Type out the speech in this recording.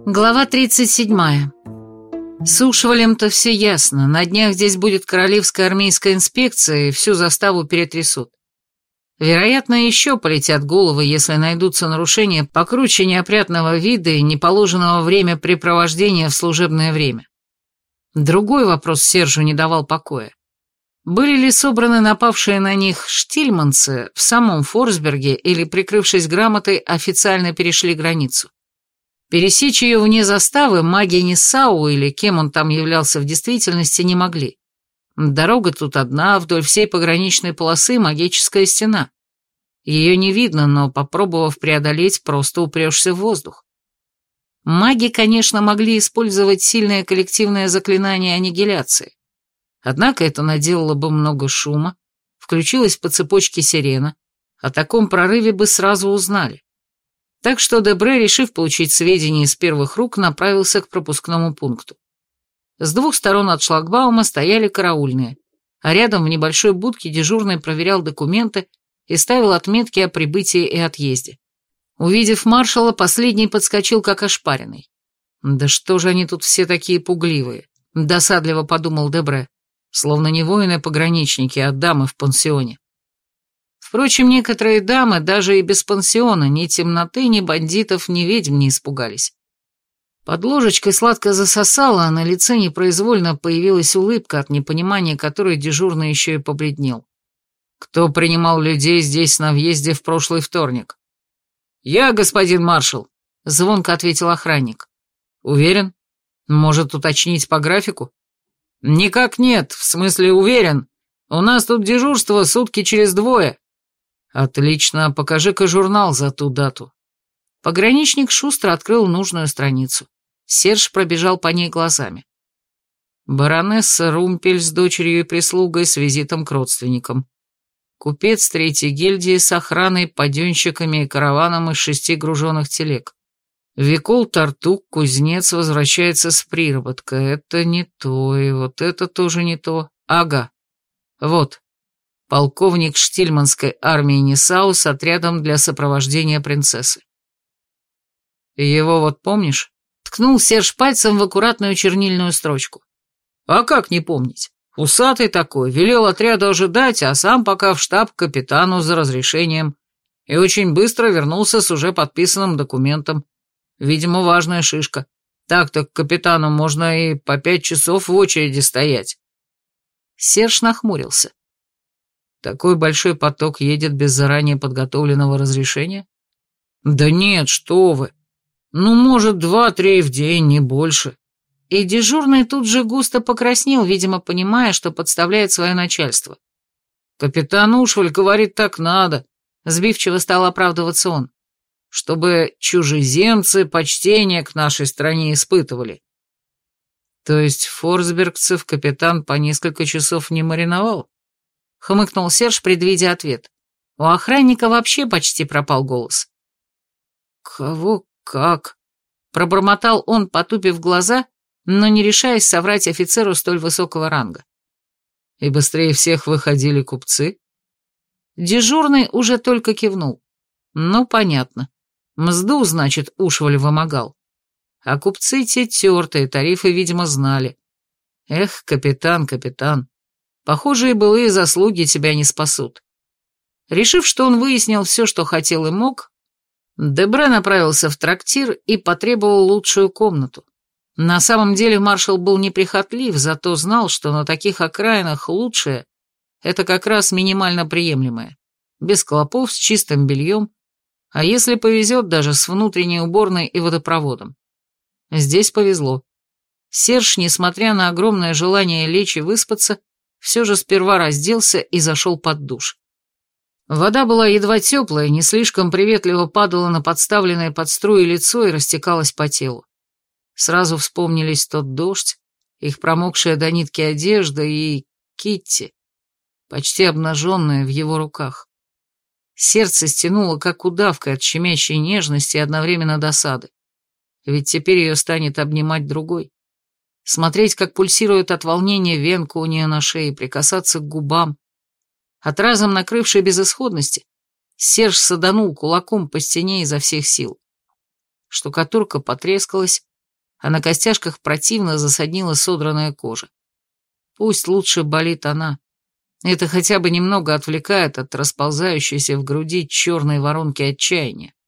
Глава 37. С Ушвалем-то все ясно. На днях здесь будет королевская армейская инспекция, и всю заставу перетрясут. Вероятно, еще полетят головы, если найдутся нарушения покруче неопрятного вида и неположенного времяпрепровождения в служебное время. Другой вопрос Сержу не давал покоя. Были ли собраны напавшие на них штильманцы в самом Форсберге или, прикрывшись грамотой, официально перешли границу? Пересечь ее вне заставы маги Ниссау или кем он там являлся в действительности не могли. Дорога тут одна, вдоль всей пограничной полосы магическая стена. Ее не видно, но, попробовав преодолеть, просто упрешься в воздух. Маги, конечно, могли использовать сильное коллективное заклинание аннигиляции. Однако это наделало бы много шума, включилась по цепочке сирена, о таком прорыве бы сразу узнали. Так что Дебре, решив получить сведения из первых рук, направился к пропускному пункту. С двух сторон от шлагбаума стояли караульные, а рядом в небольшой будке дежурный проверял документы и ставил отметки о прибытии и отъезде. Увидев маршала, последний подскочил как ошпаренный. «Да что же они тут все такие пугливые?» — досадливо подумал Дебре. Словно не воины-пограничники, а дамы в пансионе. Впрочем, некоторые дамы даже и без пансиона ни темноты, ни бандитов, ни ведьм не испугались. Под ложечкой сладко засосало, а на лице непроизвольно появилась улыбка, от непонимания которой дежурный еще и побледнел. «Кто принимал людей здесь на въезде в прошлый вторник?» «Я, господин маршал», — звонко ответил охранник. «Уверен? Может, уточнить по графику?» «Никак нет, в смысле уверен. У нас тут дежурство сутки через 2. «Отлично, покажи-ка журнал за ту дату». Пограничник шустро открыл нужную страницу. Серж пробежал по ней глазами. Баронесса Румпель с дочерью и прислугой с визитом к родственникам. Купец третьей гильдии с охраной, паденщиками и караваном из 6 груженных телег. Викол Тартук, кузнец, возвращается с приработка. Это не то, и вот это тоже не то. Ага. Вот. Полковник штильманской армии Ниссау с отрядом для сопровождения принцессы. Его вот помнишь? Ткнул Серж пальцем в аккуратную чернильную строчку. А как не помнить? Усатый такой, велел отряду ожидать, а сам пока в штаб к капитану за разрешением. И очень быстро вернулся с уже подписанным документом. Видимо, важная шишка. Так-то к капитану можно и по 5 часов в очереди стоять. Серж нахмурился. Такой большой поток едет без заранее подготовленного разрешения? Да нет, что вы. Ну, может, 2-3 в день, не больше. И дежурный тут же густо покраснел, видимо, понимая, что подставляет свое начальство. Капитан Ушваль говорит, так надо. Сбивчиво стал оправдываться он. Чтобы чужеземцы почтение к нашей стране испытывали. То есть форсбергцев капитан по несколько часов не мариновал? Хмыкнул Серж, предвидя ответ. У охранника вообще почти пропал голос. «Кого как?» Пробормотал он, потупив глаза, но не решаясь соврать офицеру столь высокого ранга. И быстрее всех выходили купцы? Дежурный уже только кивнул. Ну, понятно. Мзду, значит, Ушваль вымогал. А купцы те тертые, тарифы, видимо, знали. Эх, капитан, капитан. Похоже, и былые заслуги тебя не спасут. Решив, что он выяснил все, что хотел и мог, Дебре направился в трактир и потребовал лучшую комнату. На самом деле маршал был неприхотлив, зато знал, что на таких окраинах лучшее — это как раз минимально приемлемое. Без клопов, с чистым бельем, а если повезет, даже с внутренней уборной и водопроводом. Здесь повезло. Серж, несмотря на огромное желание лечь и выспаться, все же сперва разделся и зашел под душ. Вода была едва теплая, не слишком приветливо падала на подставленное под струи лицо и растекалась по телу. Сразу вспомнились тот дождь, их промокшая до нитки одежда и Китти, почти обнаженная в его руках. Сердце стянуло, как удавка, от щемящей нежности и одновременно досады. Ведь теперь ее станет обнимать другой. Смотреть, как пульсирует от волнения венка у нее на шее, прикасаться к губам. От разом накрывшей безысходности Серж саданул кулаком по стене изо всех сил. Штукатурка потрескалась, а на костяшках противно засаднила содранная кожа. Пусть лучше болит она. Это хотя бы немного отвлекает от расползающейся в груди черной воронки отчаяния.